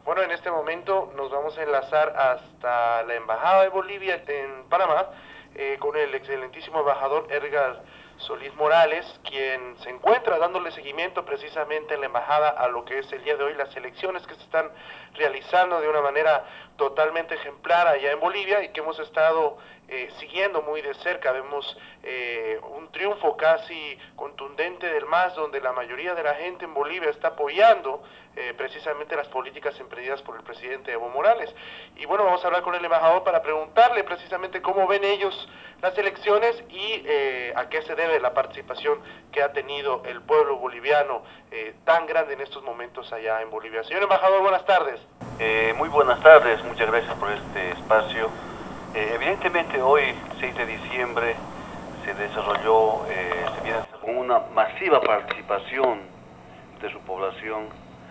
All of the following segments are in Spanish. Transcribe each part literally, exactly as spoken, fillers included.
Bueno, en este momento nos vamos a enlazar hasta la Embajada de Bolivia en Panamá eh, con el excelentísimo embajador Edgar Solís Morales, quien se encuentra dándole seguimiento precisamente en la embajada a lo que es el día de hoy las elecciones que se están realizando de una manera totalmente ejemplar allá en Bolivia y que hemos estado eh, siguiendo muy de cerca. Vemos eh, un triunfo casi contundente del MAS, donde la mayoría de la gente en Bolivia está apoyando eh, precisamente las políticas emprendidas por el presidente Evo Morales. Y bueno, vamos a hablar con el embajador para preguntarle precisamente cómo ven ellos las elecciones y eh, a qué se debe la participación que ha tenido el pueblo boliviano eh, tan grande en estos momentos allá en Bolivia. Señor embajador, buenas tardes. Eh, muy buenas tardes, muchas gracias por este espacio. Eh, evidentemente hoy, seis de diciembre, se desarrolló, eh, se viene con una masiva participación de su población,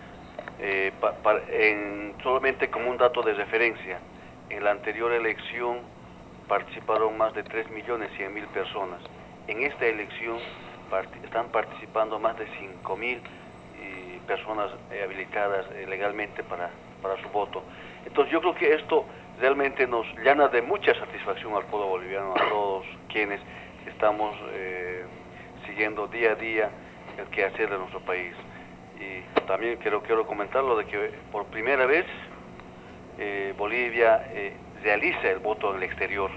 eh, pa, pa, en, solamente como un dato de referencia, en la anterior elección participaron más de tres millones cien mil personas. En esta elección part están participando más de cinco mil eh, personas eh, habilitadas eh, legalmente para, para su voto. Entonces yo creo que esto realmente nos llena de mucha satisfacción al pueblo boliviano, a todos quienes estamos eh, siguiendo día a día el quehacer de nuestro país. Y también quiero, quiero comentarlo de que por primera vez eh, Bolivia eh, realiza el voto en el exterior.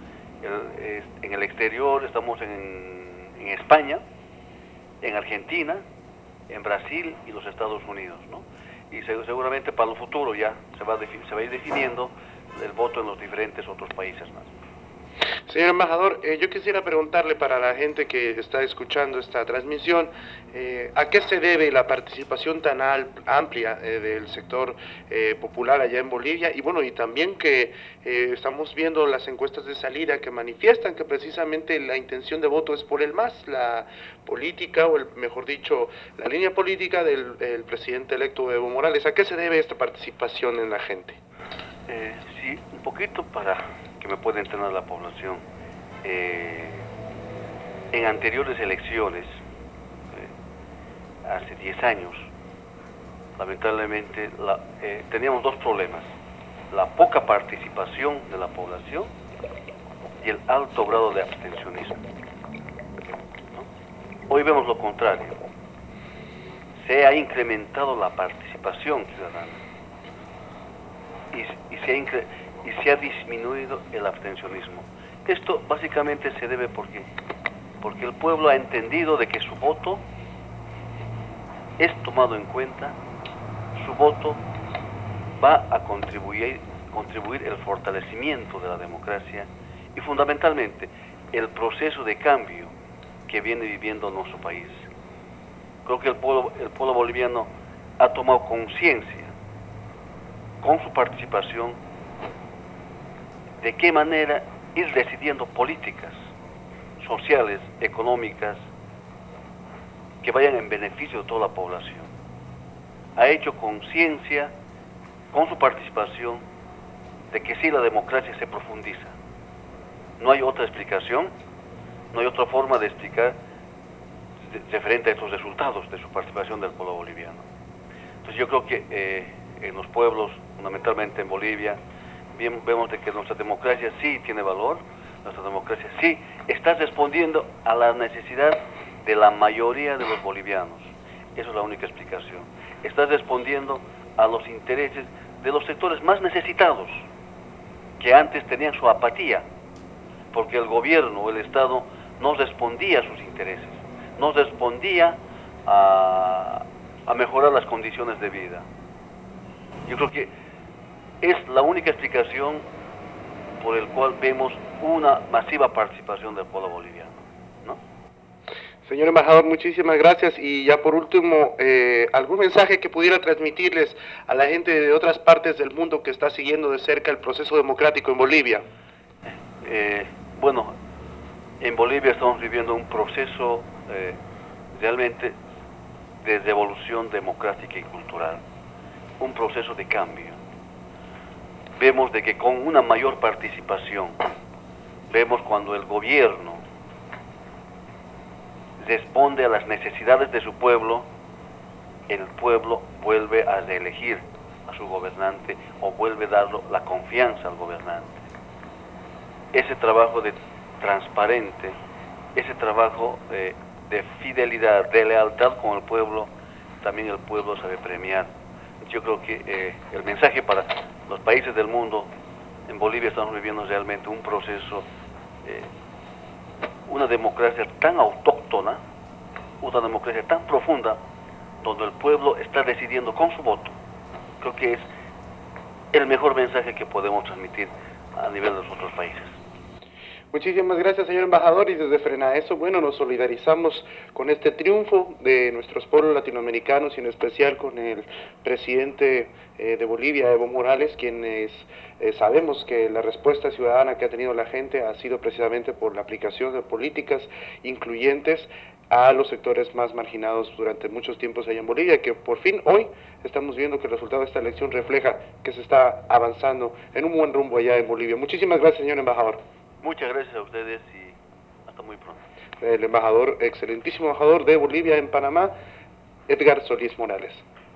El, eh, en el exterior estamos en, en España, en Argentina, en Brasil y los Estados Unidos, ¿no? Y se, seguramente para el futuro ya se va, se va a ir definiendo el voto en los diferentes otros países más. Señor embajador, eh, yo quisiera preguntarle para la gente que está escuchando esta transmisión, eh, ¿a qué se debe la participación tan al, amplia eh, del sector eh, popular allá en Bolivia? Y bueno, y también que eh, estamos viendo las encuestas de salida que manifiestan que precisamente la intención de voto es por el MAS, la política, o el, mejor dicho, la línea política del, del presidente electo Evo Morales. ¿A qué se debe esta participación en la gente? Eh, sí, un poquito para que me pueda entender la población. Eh, en anteriores elecciones, eh, hace diez años, lamentablemente la, eh, teníamos dos problemas: la poca participación de la población y el alto grado de abstencionismo, ¿no? Hoy vemos lo contrario. Se ha incrementado la participación ciudadana y, y, se, ha incre y se ha disminuido el abstencionismo. Esto básicamente se debe porque, porque el pueblo ha entendido de que su voto es tomado en cuenta, su voto va a contribuir, contribuir el fortalecimiento de la democracia y fundamentalmente el proceso de cambio que viene viviendo nuestro país. Creo que el pueblo, el pueblo boliviano ha tomado conciencia con su participación de qué manera ir decidiendo políticas sociales, económicas, que vayan en beneficio de toda la población. Ha hecho conciencia con su participación de que sí, la democracia se profundiza. No hay otra explicación, no hay otra forma de explicar referente a estos resultados de su participación del pueblo boliviano. Entonces yo creo que eh, en los pueblos, fundamentalmente en Bolivia, bien, vemos de que nuestra democracia sí tiene valor, nuestra democracia sí está respondiendo a la necesidad de la mayoría de los bolivianos. Esa es la única explicación. Está respondiendo a los intereses de los sectores más necesitados, que antes tenían su apatía, porque el gobierno o el Estado no respondía a sus intereses, no respondía a, a mejorar las condiciones de vida. Yo creo que es la única explicación por el cual vemos una masiva participación del pueblo boliviano, ¿no? Señor embajador, muchísimas gracias. Y ya por último, eh, ¿algún mensaje que pudiera transmitirles a la gente de otras partes del mundo que está siguiendo de cerca el proceso democrático en Bolivia? Eh, bueno, en Bolivia estamos viviendo un proceso eh, realmente de revolución democrática y cultural, un proceso de cambio. Vemos de que con una mayor participación, vemos cuando el gobierno responde a las necesidades de su pueblo, el pueblo vuelve a reelegir a su gobernante o vuelve a darlo la confianza al gobernante. Ese trabajo de transparente, ese trabajo eh, de fidelidad, de lealtad con el pueblo, también el pueblo sabe premiar. Yo creo que eh, el mensaje para los países del mundo, en Bolivia estamos viviendo realmente un proceso, eh, una democracia tan autóctona, una democracia tan profunda, donde el pueblo está decidiendo con su voto. Creo que es el mejor mensaje que podemos transmitir a nivel de los otros países. Muchísimas gracias, señor embajador, y desde FRENAESO, bueno, nos solidarizamos con este triunfo de nuestros pueblos latinoamericanos y en especial con el presidente eh, de Bolivia, Evo Morales, quienes eh, sabemos que la respuesta ciudadana que ha tenido la gente ha sido precisamente por la aplicación de políticas incluyentes a los sectores más marginados durante muchos tiempos allá en Bolivia, que por fin hoy estamos viendo que el resultado de esta elección refleja que se está avanzando en un buen rumbo allá en Bolivia. Muchísimas gracias, señor embajador. Muchas gracias a ustedes y hasta muy pronto. El embajador, excelentísimo embajador de Bolivia en Panamá, Edgar Solís Morales.